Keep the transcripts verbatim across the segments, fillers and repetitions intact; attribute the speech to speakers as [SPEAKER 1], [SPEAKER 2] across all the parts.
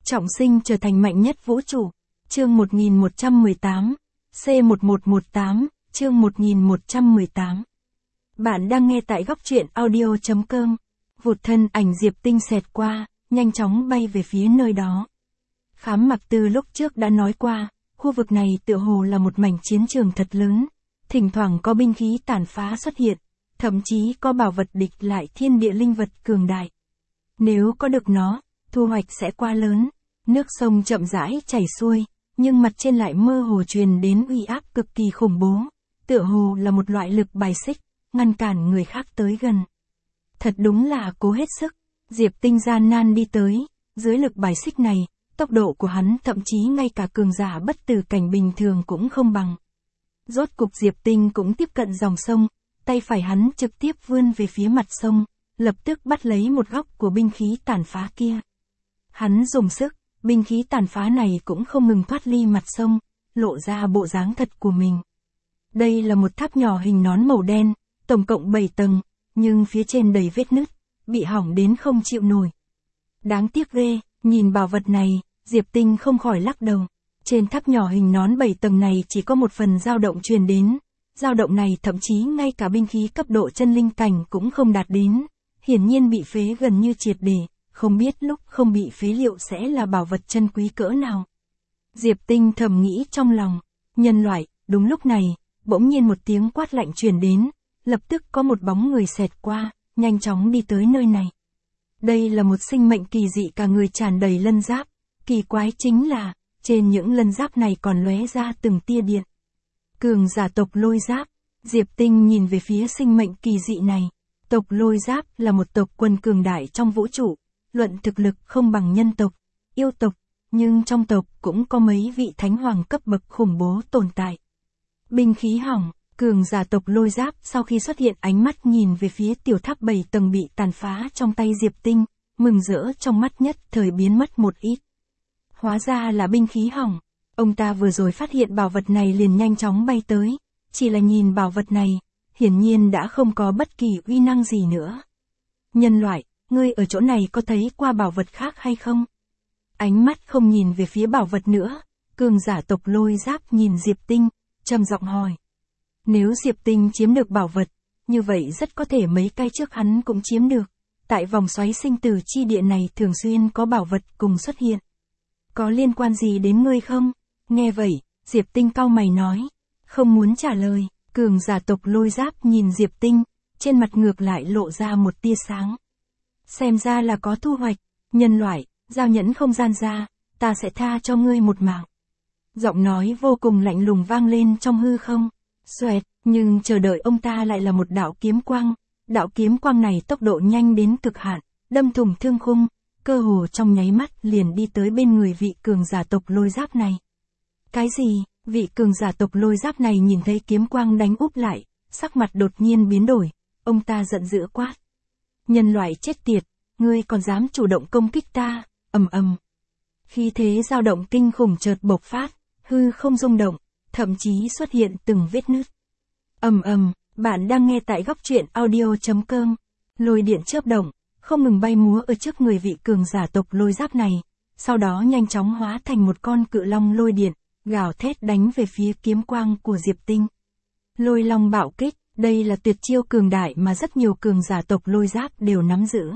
[SPEAKER 1] Trọng sinh trở thành mạnh nhất vũ trụ. Chương một nghìn một trăm mười tám. C một một một tám, chương một nghìn một trăm mười tám. Bạn đang nghe tại góc truyện audio chấm com. Vụt thân ảnh Diệp Tinh xẹt qua, nhanh chóng bay về phía nơi đó. Khám Mặc Tư lúc trước đã nói qua, khu vực này tựa hồ là một mảnh chiến trường thật lớn. Thỉnh thoảng có binh khí tàn phá xuất hiện, thậm chí có bảo vật địch lại thiên địa linh vật cường đại. Nếu có được nó, thu hoạch sẽ quá lớn. Nước sông chậm rãi chảy xuôi, nhưng mặt trên lại mơ hồ truyền đến uy áp cực kỳ khủng bố, tựa hồ là một loại lực bài xích, ngăn cản người khác tới gần. Thật đúng là cố hết sức, Diệp Tinh gian nan đi tới, dưới lực bài xích này, tốc độ của hắn thậm chí ngay cả cường giả bất tử cảnh bình thường cũng không bằng. Rốt cục Diệp Tinh cũng tiếp cận dòng sông, tay phải hắn trực tiếp vươn về phía mặt sông, lập tức bắt lấy một góc của binh khí tàn phá kia. Hắn dùng sức, binh khí tàn phá này cũng không ngừng thoát ly mặt sông, lộ ra bộ dáng thật của mình. Đây là một tháp nhỏ hình nón màu đen, tổng cộng bảy tầng, nhưng phía trên đầy vết nứt, bị hỏng đến không chịu nổi. Đáng tiếc ghê, nhìn bảo vật này, Diệp Tinh không khỏi lắc đầu. Trên tháp nhỏ hình nón bảy tầng này chỉ có một phần dao động truyền đến, dao động này thậm chí ngay cả binh khí cấp độ chân linh cảnh cũng không đạt đến, hiển nhiên bị phế gần như triệt để. Không biết lúc không bị phế liệu sẽ là bảo vật chân quý cỡ nào. Diệp Tinh thầm nghĩ trong lòng, nhân loại. Đúng lúc này, bỗng nhiên một tiếng quát lạnh truyền đến, lập tức có một bóng người xẹt qua, nhanh chóng đi tới nơi này. Đây là một sinh mệnh kỳ dị, cả người tràn đầy lân giáp, kỳ quái chính là, trên những lân giáp này còn lóe ra từng tia điện. Cường giả tộc Lôi Giáp. Diệp Tinh nhìn về phía sinh mệnh kỳ dị này. Tộc Lôi Giáp là một tộc quần cường đại trong vũ trụ. Luận thực lực không bằng nhân tộc, yêu tộc, nhưng trong tộc cũng có mấy vị thánh hoàng cấp bậc khủng bố tồn tại. Binh khí hỏng, cường giả tộc Lôi Giáp sau khi xuất hiện ánh mắt nhìn về phía tiểu tháp bảy tầng bị tàn phá trong tay Diệp Tinh, mừng rỡ trong mắt nhất thời biến mất một ít. Hóa ra là binh khí hỏng, ông ta vừa rồi phát hiện bảo vật này liền nhanh chóng bay tới, chỉ là nhìn bảo vật này, hiển nhiên đã không có bất kỳ uy năng gì nữa. Nhân loại. Ngươi ở chỗ này có thấy qua bảo vật khác hay không? Ánh mắt không nhìn về phía bảo vật nữa, cường giả tộc Lôi Giáp nhìn Diệp Tinh, trầm giọng hỏi. Nếu Diệp Tinh chiếm được bảo vật, như vậy rất có thể mấy cái trước hắn cũng chiếm được. Tại vòng xoáy sinh tử chi địa này thường xuyên có bảo vật cùng xuất hiện. Có liên quan gì đến ngươi không? Nghe vậy, Diệp Tinh cau mày nói. Không muốn trả lời, cường giả tộc Lôi Giáp nhìn Diệp Tinh, trên mặt ngược lại lộ ra một tia sáng. Xem ra là có thu hoạch, nhân loại, giao nhẫn không gian ra, ta sẽ tha cho ngươi một mạng. Giọng nói vô cùng lạnh lùng vang lên trong hư không, xoẹt, nhưng chờ đợi ông ta lại là một đạo kiếm quang. Đạo kiếm quang này tốc độ nhanh đến cực hạn, đâm thủng thương khung, cơ hồ trong nháy mắt liền đi tới bên người vị cường giả tộc Lôi Giáp này. Cái gì? Vị cường giả tộc Lôi Giáp này nhìn thấy kiếm quang đánh úp lại, sắc mặt đột nhiên biến đổi, ông ta giận dữ quát. Nhân loại chết tiệt, ngươi còn dám chủ động công kích ta, ầm ầm. Khí thế dao động kinh khủng chợt bộc phát, hư không rung động, thậm chí xuất hiện từng vết nứt. Ầm ầm, bạn đang nghe tại góc truyện audio chấm com. Lôi điện chớp động, không ngừng bay múa ở trước người vị cường giả tộc Lôi Giáp này, sau đó nhanh chóng hóa thành một con cự long lôi điện, gào thét đánh về phía kiếm quang của Diệp Tinh. Lôi long bạo kích. Đây là tuyệt chiêu cường đại mà rất nhiều cường giả tộc Lôi Giáp đều nắm giữ.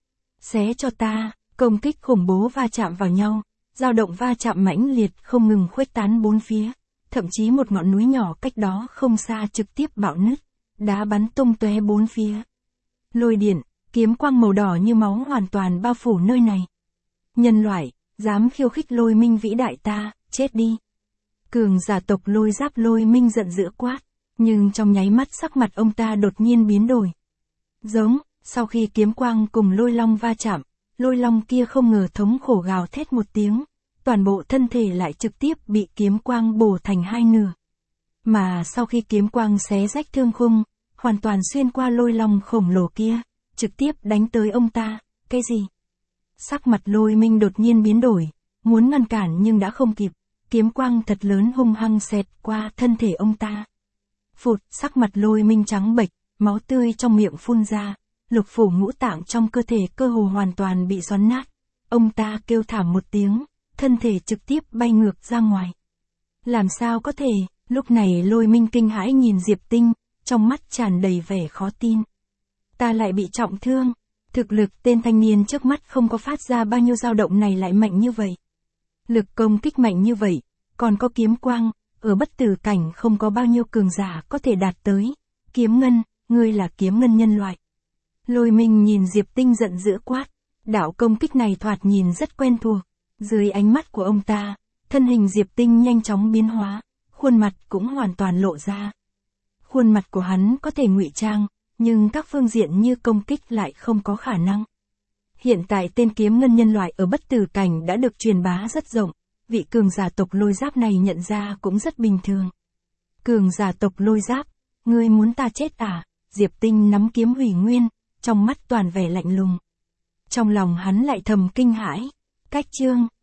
[SPEAKER 1] Xé cho ta, công kích khủng bố va chạm vào nhau, dao động va chạm mãnh liệt không ngừng khuếch tán bốn phía, thậm chí một ngọn núi nhỏ cách đó không xa trực tiếp bạo nứt, đá bắn tung tóe bốn phía. Lôi điện, kiếm quang màu đỏ như máu hoàn toàn bao phủ nơi này. Nhân loại, dám khiêu khích Lôi Minh vĩ đại ta, chết đi. Cường giả tộc Lôi Giáp Lôi Minh giận dữ quát. Nhưng trong nháy mắt sắc mặt ông ta đột nhiên biến đổi. Giống, sau khi kiếm quang cùng lôi long va chạm, lôi long kia không ngờ thống khổ gào thét một tiếng, toàn bộ thân thể lại trực tiếp bị kiếm quang bổ thành hai nửa. Mà sau khi kiếm quang xé rách thương khung, hoàn toàn xuyên qua lôi long khổng lồ kia, trực tiếp đánh tới ông ta, cái gì? Sắc mặt Lôi Minh đột nhiên biến đổi, muốn ngăn cản nhưng đã không kịp, kiếm quang thật lớn hung hăng xẹt qua thân thể ông ta. Phụt, sắc mặt Lôi Minh trắng bệch, máu tươi trong miệng phun ra, lục phủ ngũ tạng trong cơ thể cơ hồ hoàn toàn bị xoắn nát, ông ta kêu thảm một tiếng, thân thể trực tiếp bay ngược ra ngoài. Làm sao có thể, lúc này Lôi Minh kinh hãi nhìn Diệp Tinh, trong mắt tràn đầy vẻ khó tin. Ta lại bị trọng thương, thực lực tên thanh niên trước mắt không có phát ra bao nhiêu dao động này lại mạnh như vậy. Lực công kích mạnh như vậy, còn có kiếm quang, ở bất tử cảnh không có bao nhiêu cường giả có thể đạt tới. Kiếm ngân, ngươi là kiếm ngân nhân loại. Lôi Minh nhìn Diệp Tinh giận dữ quát, đạo công kích này thoạt nhìn rất quen thuộc. Dưới ánh mắt của ông ta, thân hình Diệp Tinh nhanh chóng biến hóa, khuôn mặt cũng hoàn toàn lộ ra. Khuôn mặt của hắn có thể ngụy trang, nhưng các phương diện như công kích lại không có khả năng. Hiện tại tên kiếm ngân nhân loại ở bất tử cảnh đã được truyền bá rất rộng, vị cường giả tộc Lôi Giáp này nhận ra cũng rất bình thường. Cường giả tộc Lôi Giáp, ngươi muốn ta chết à? Diệp Tinh nắm kiếm hủy nguyên, trong mắt toàn vẻ lạnh lùng. Trong lòng hắn lại thầm kinh hãi, cách chương